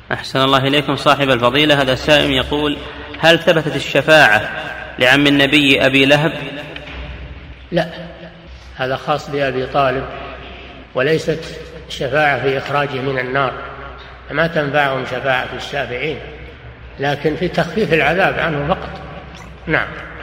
أحسن الله إليكم صاحب الفضيلة. هذا سائل يقول: هل ثبتت الشفاعة لعم النبي أبي لهب؟ لا، هذا خاص بأبي طالب، وليست شفاعة في إخراجه من النار، ما تنفعهم شفاعة الشافعين، لكن في تخفيف العذاب عنه فقط. نعم.